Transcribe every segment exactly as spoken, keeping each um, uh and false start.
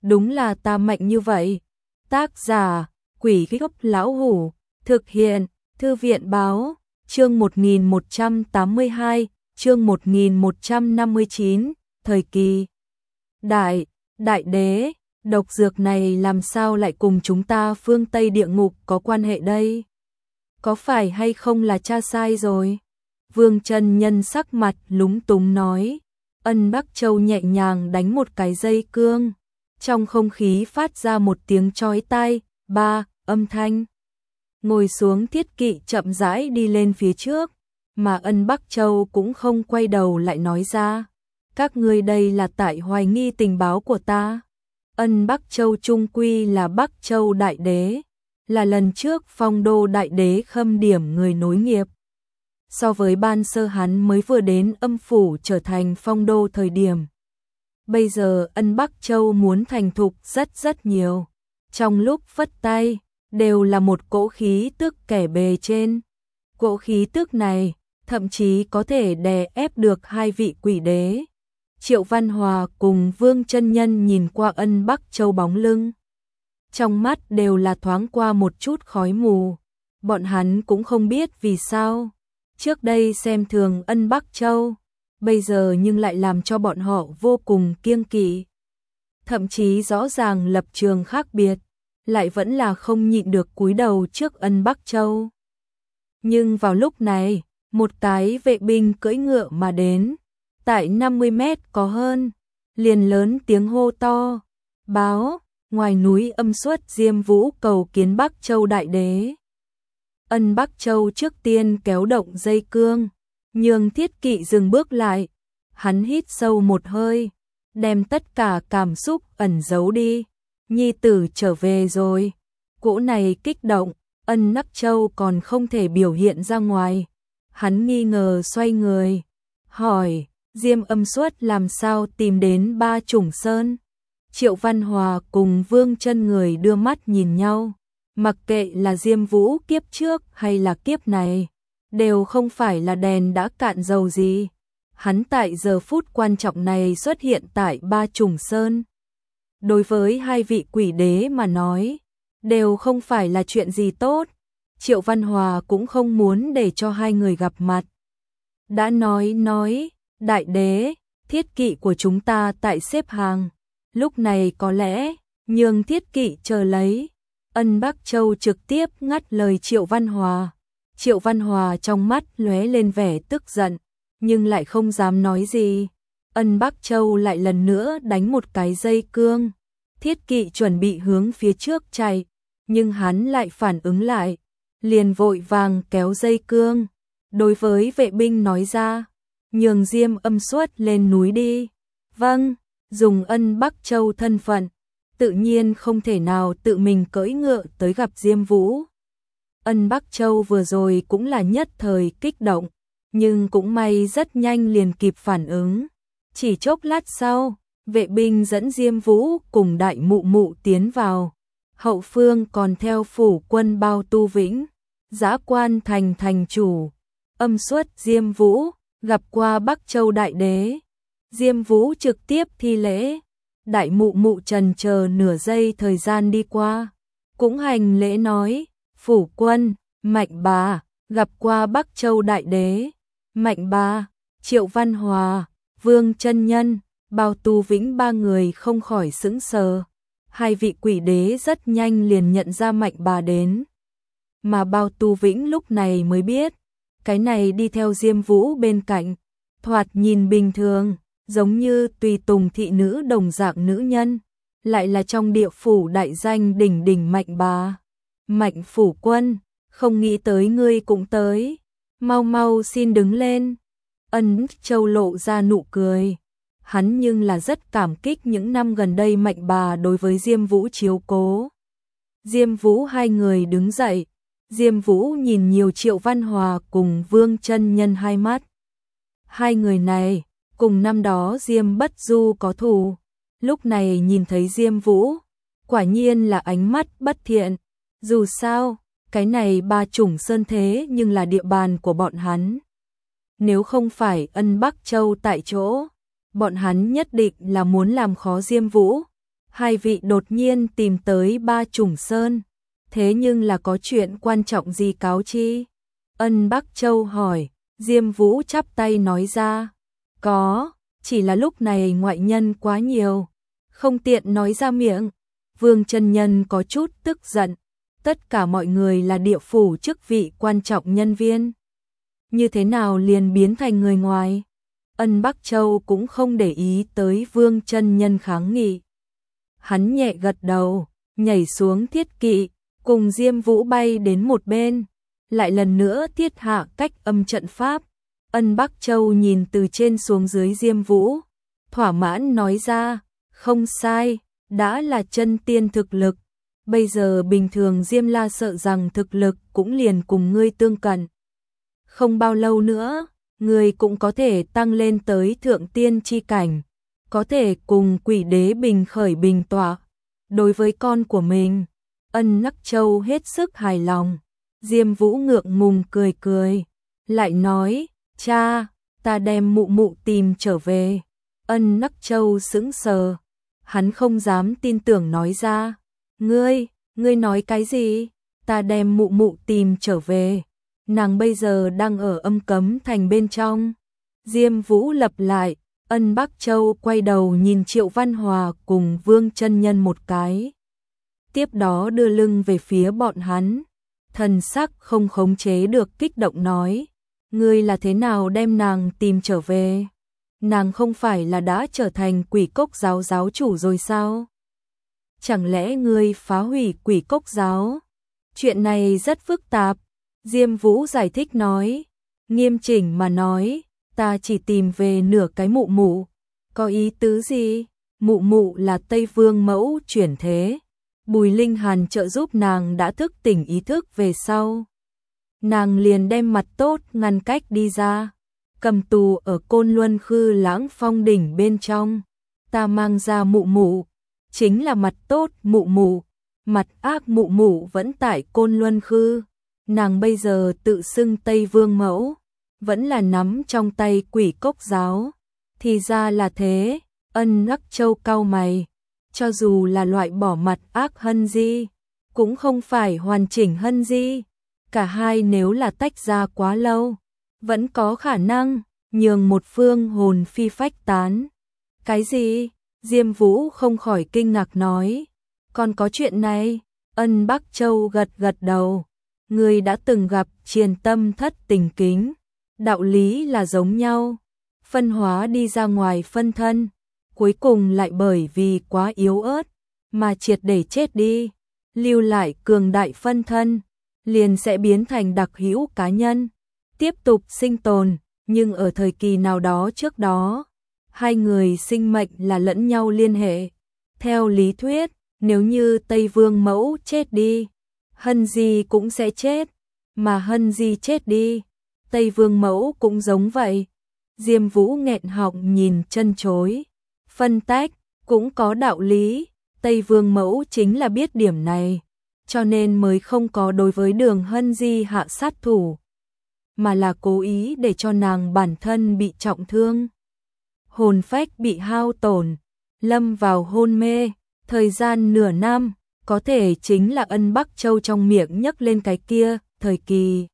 đúng là ta mạnh như vậy. Tác giả, Quỷ Gốc Lão Hủ, thực hiện, Thư viện Báo, chương một nghìn một trăm tám mươi hai, chương một nghìn một trăm năm mươi chín, thời kỳ. Đại, đại đế, độc dược này làm sao lại cùng chúng ta phương Tây địa ngục có quan hệ đây? Có phải hay không là cha sai rồi? Vương chân nhân sắc mặt lúng túng nói. Ân Bắc Châu nhẹ nhàng đánh một cái dây cương. Trong không khí phát ra một tiếng chói tai, ba, âm thanh. Ngồi xuống Thiết Kỵ chậm rãi đi lên phía trước, mà Ân Bắc Châu cũng không quay đầu lại nói ra. Các ngươi đây là tại hoài nghi tình báo của ta. Ân Bắc Châu trung quy là Bắc Châu Đại Đế, là lần trước Phong Đô Đại Đế khâm điểm người nối nghiệp. So với ban sơ hắn mới vừa đến âm phủ trở thành Phong Đô thời điểm. Bây giờ Ân Bắc Châu muốn thành thục rất rất nhiều. Trong lúc vất tay, đều là một cỗ khí tức kẻ bề trên. Cỗ khí tức này, thậm chí có thể đè ép được hai vị quỷ đế. Triệu Văn Hòa cùng Vương Chân Nhân nhìn qua Ân Bắc Châu bóng lưng. Trong mắt đều là thoáng qua một chút khói mù. Bọn hắn cũng không biết vì sao. Trước đây xem thường Ân Bắc Châu, bây giờ nhưng lại làm cho bọn họ vô cùng kiêng kỵ. Thậm chí rõ ràng lập trường khác biệt, lại vẫn là không nhịn được cúi đầu trước Ân Bắc Châu. Nhưng vào lúc này, một cái vệ binh cưỡi ngựa mà đến, tại năm mươi mét có hơn, liền lớn tiếng hô to, báo, ngoài núi Âm Xuất Diêm Vũ cầu kiến Bắc Châu Đại Đế. Ân Bắc Châu trước tiên kéo động dây cương, nhường Thiết Kỵ dừng bước lại, hắn hít sâu một hơi, đem tất cả cảm xúc ẩn giấu đi. Nhi tử trở về rồi. Cỗ này kích động, Ân Bắc Châu còn không thể biểu hiện ra ngoài. Hắn nghi ngờ xoay người, hỏi, Diêm Âm Xuất làm sao tìm đến Ba Chủng Sơn? Triệu Văn Hòa cùng Vương Chân người đưa mắt nhìn nhau. Mặc kệ là Diêm Vũ kiếp trước hay là kiếp này, đều không phải là đèn đã cạn dầu gì. Hắn tại giờ phút quan trọng này xuất hiện tại Ba Chủng Sơn. Đối với hai vị quỷ đế mà nói, đều không phải là chuyện gì tốt. Triệu Văn Hòa cũng không muốn để cho hai người gặp mặt. Đã nói nói, Đại Đế, Thiết Kỵ của chúng ta tại xếp hàng. Lúc này có lẽ, nhường Thiết Kỵ chờ lấy. Ân Bắc Châu trực tiếp ngắt lời Triệu Văn Hòa. Triệu Văn Hòa trong mắt lóe lên vẻ tức giận, nhưng lại không dám nói gì. Ân Bắc Châu lại lần nữa đánh một cái dây cương. Thiết Kỵ chuẩn bị hướng phía trước chạy, nhưng hắn lại phản ứng lại, liền vội vàng kéo dây cương. Đối với vệ binh nói ra, nhường Diêm Âm Xuất lên núi đi. Vâng, dùng Ân Bắc Châu thân phận, tự nhiên không thể nào tự mình cưỡi ngựa tới gặp Diêm Vũ. Ân Bắc Châu vừa rồi cũng là nhất thời kích động, nhưng cũng may rất nhanh liền kịp phản ứng. Chỉ chốc lát sau, vệ binh dẫn Diêm Vũ cùng đại mụ mụ tiến vào. Hậu phương còn theo phủ quân Bao Tu Vĩnh, Dã Quan thành thành chủ. Âm Xuất Diêm Vũ, gặp qua Bắc Châu Đại Đế. Diêm Vũ trực tiếp thi lễ. Đại mụ mụ trần chờ nửa giây thời gian đi qua, cũng hành lễ nói, phủ quân, Mạnh bà, gặp qua Bắc Châu Đại Đế. Mạnh bà, Triệu Văn Hòa, Vương Chân Nhân, Bao Tu Vĩnh ba người không khỏi sững sờ. Hai vị quỷ đế rất nhanh liền nhận ra Mạnh bà đến. Mà Bao Tu Vĩnh lúc này mới biết, cái này đi theo Diêm Vũ bên cạnh, thoạt nhìn bình thường, giống như tùy tùng thị nữ đồng dạng nữ nhân, lại là trong địa phủ đại danh đỉnh đỉnh Mạnh bà. Mạnh phủ quân, không nghĩ tới ngươi cũng tới, mau mau xin đứng lên. Ân Châu lộ ra nụ cười, hắn nhưng là rất cảm kích những năm gần đây Mạnh bà đối với Diêm Vũ chiếu cố. Diêm Vũ hai người đứng dậy, Diêm Vũ nhìn nhiều Triệu Văn Hòa cùng Vương Chân Nhân hai mắt. Hai người này, cùng năm đó Diêm Bất Du có thù, lúc này nhìn thấy Diêm Vũ, quả nhiên là ánh mắt bất thiện. Dù sao, cái này Ba Chủng Sơn thế nhưng là địa bàn của bọn hắn. Nếu không phải Ân Bắc Châu tại chỗ, bọn hắn nhất định là muốn làm khó Diêm Vũ. hai vị đột nhiên tìm tới Ba Trùng Sơn, thế nhưng là có chuyện quan trọng gì cáo chi? Ân Bắc Châu hỏi. Diêm Vũ chắp tay nói ra, có, chỉ là lúc này ngoại nhân quá nhiều, không tiện nói ra miệng. Vương chân nhân có chút tức giận, tất cả mọi người là địa phủ chức vị quan trọng nhân viên, như thế nào liền biến thành người ngoài? Ân Bắc Châu cũng không để ý tới Vương chân nhân kháng nghị. Hắn nhẹ gật đầu, nhảy xuống thiết kỵ, cùng Diêm Vũ bay đến một bên, lại lần nữa thiết hạ cách âm trận pháp. Ân Bắc Châu nhìn từ trên xuống dưới Diêm Vũ, thỏa mãn nói ra, không sai, đã là chân tiên thực lực, bây giờ bình thường Diêm La sợ rằng thực lực cũng liền cùng ngươi tương cận. Không bao lâu nữa, ngươi cũng có thể tăng lên tới thượng tiên chi cảnh, có thể cùng Quỷ Đế bình khởi bình tọa. Đối với con của mình, Ân Bắc Châu hết sức hài lòng. Diêm Vũ ngượng ngùng cười cười, lại nói, cha, ta đem mụ mụ tìm trở về. Ân Bắc Châu sững sờ, hắn không dám tin tưởng nói ra, ngươi, ngươi nói cái gì? Ta đem mụ mụ tìm trở về, nàng bây giờ đang ở âm cấm thành bên trong. Diêm Vũ lặp lại. Ân Bắc Châu quay đầu nhìn Triệu Văn Hòa cùng Vương chân nhân một cái, tiếp đó đưa lưng về phía bọn hắn, thần sắc không khống chế được kích động nói, ngươi là thế nào đem nàng tìm trở về? Nàng không phải là đã trở thành Quỷ Cốc giáo giáo chủ rồi sao? Chẳng lẽ ngươi phá hủy Quỷ Cốc giáo? Chuyện này rất phức tạp. Diêm Vũ giải thích nói, nghiêm chỉnh mà nói, ta chỉ tìm về nửa cái mụ mụ. Có ý tứ gì? Mụ mụ là Tây Vương mẫu chuyển thế, Bùi Linh Hàn trợ giúp nàng đã thức tỉnh ý thức về sau, nàng liền đem mặt tốt ngăn cách đi ra, cầm tù ở Côn Luân Khư Lãng Phong đỉnh bên trong. Ta mang ra mụ mụ, chính là mặt tốt mụ mụ, mặt ác mụ mụ vẫn tại Côn Luân Khư. Nàng bây giờ tự xưng Tây Vương mẫu, vẫn là nắm trong tay Quỷ Cốc giáo. Thì ra là thế. Ân Bắc Châu cau mày, cho dù là loại bỏ mặt ác Hân Di, cũng không phải hoàn chỉnh Hân Di. Cả hai nếu là tách ra quá lâu, vẫn có khả năng nhường một phương hồn phi phách tán. Cái gì? Diêm Vũ không khỏi kinh ngạc nói, còn có chuyện này? Ân Bắc Châu gật gật đầu, người đã từng gặp Triền Tâm Thất Tình Kính, đạo lý là giống nhau, phân hóa đi ra ngoài phân thân, cuối cùng lại bởi vì quá yếu ớt mà triệt để chết đi, lưu lại cường đại phân thân, liền sẽ biến thành đặc hữu cá nhân, tiếp tục sinh tồn. Nhưng ở thời kỳ nào đó trước đó, hai người sinh mệnh là lẫn nhau liên hệ. Theo lý thuyết, nếu như Tây Vương mẫu chết đi, Hân Di cũng sẽ chết, mà Hân Di chết đi, Tây Vương mẫu cũng giống vậy. Diêm Vũ nghẹn họng nhìn chân chối, phân tách cũng có đạo lý, Tây Vương mẫu chính là biết điểm này, cho nên mới không có đối với Đường Hân Di hạ sát thủ, mà là cố ý để cho nàng bản thân bị trọng thương, hồn phách bị hao tổn, lâm vào hôn mê, thời gian nửa năm, có thể chính là Ân Bắc Châu trong miệng nhắc lên cái kia thời kỳ.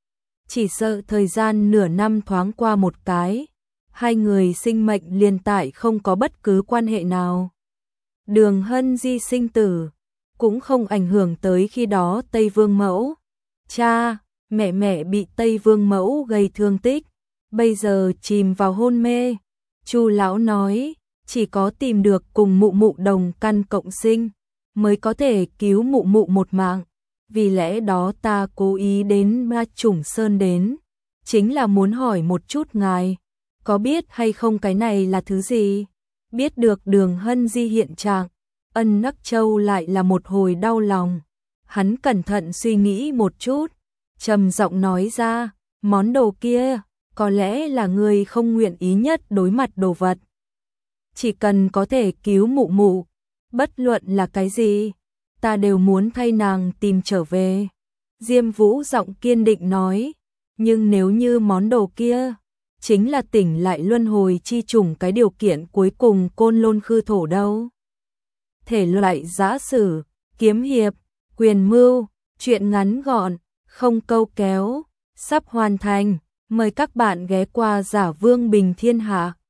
Chỉ sợ thời gian nửa năm thoáng qua một cái, hai người sinh mệnh liền tại không có bất cứ quan hệ nào. Đường Hân Di sinh tử cũng không ảnh hưởng tới khi đó Tây Vương mẫu. Cha, mẹ mẹ bị Tây Vương mẫu gây thương tích, bây giờ chìm vào hôn mê. Chu lão nói, chỉ có tìm được cùng mụ mụ đồng căn cộng sinh mới có thể cứu mụ mụ một mạng. Vì lẽ đó ta cố ý đến Ba Trùng Sơn đến, chính là muốn hỏi một chút ngài, có biết hay không cái này là thứ gì? Biết được Đường Hân Di hiện trạng, Ân Bắc Châu lại là một hồi đau lòng. Hắn cẩn thận suy nghĩ một chút, trầm giọng nói ra, món đồ kia, có lẽ là người không nguyện ý nhất đối mặt đồ vật. Chỉ cần có thể cứu mụ mụ, bất luận là cái gì, ta đều muốn thay nàng tìm trở về. Diêm Vũ giọng kiên định nói, nhưng nếu như món đồ kia chính là tỉnh lại luân hồi chi trùng cái điều kiện cuối cùng Côn Lôn Khư Thổ đâu? thể loại giã sử, kiếm hiệp, quyền mưu, truyện ngắn gọn, không câu kéo, sắp hoàn thành. Mời các bạn ghé qua Giả Vương Bình Thiên Hạ.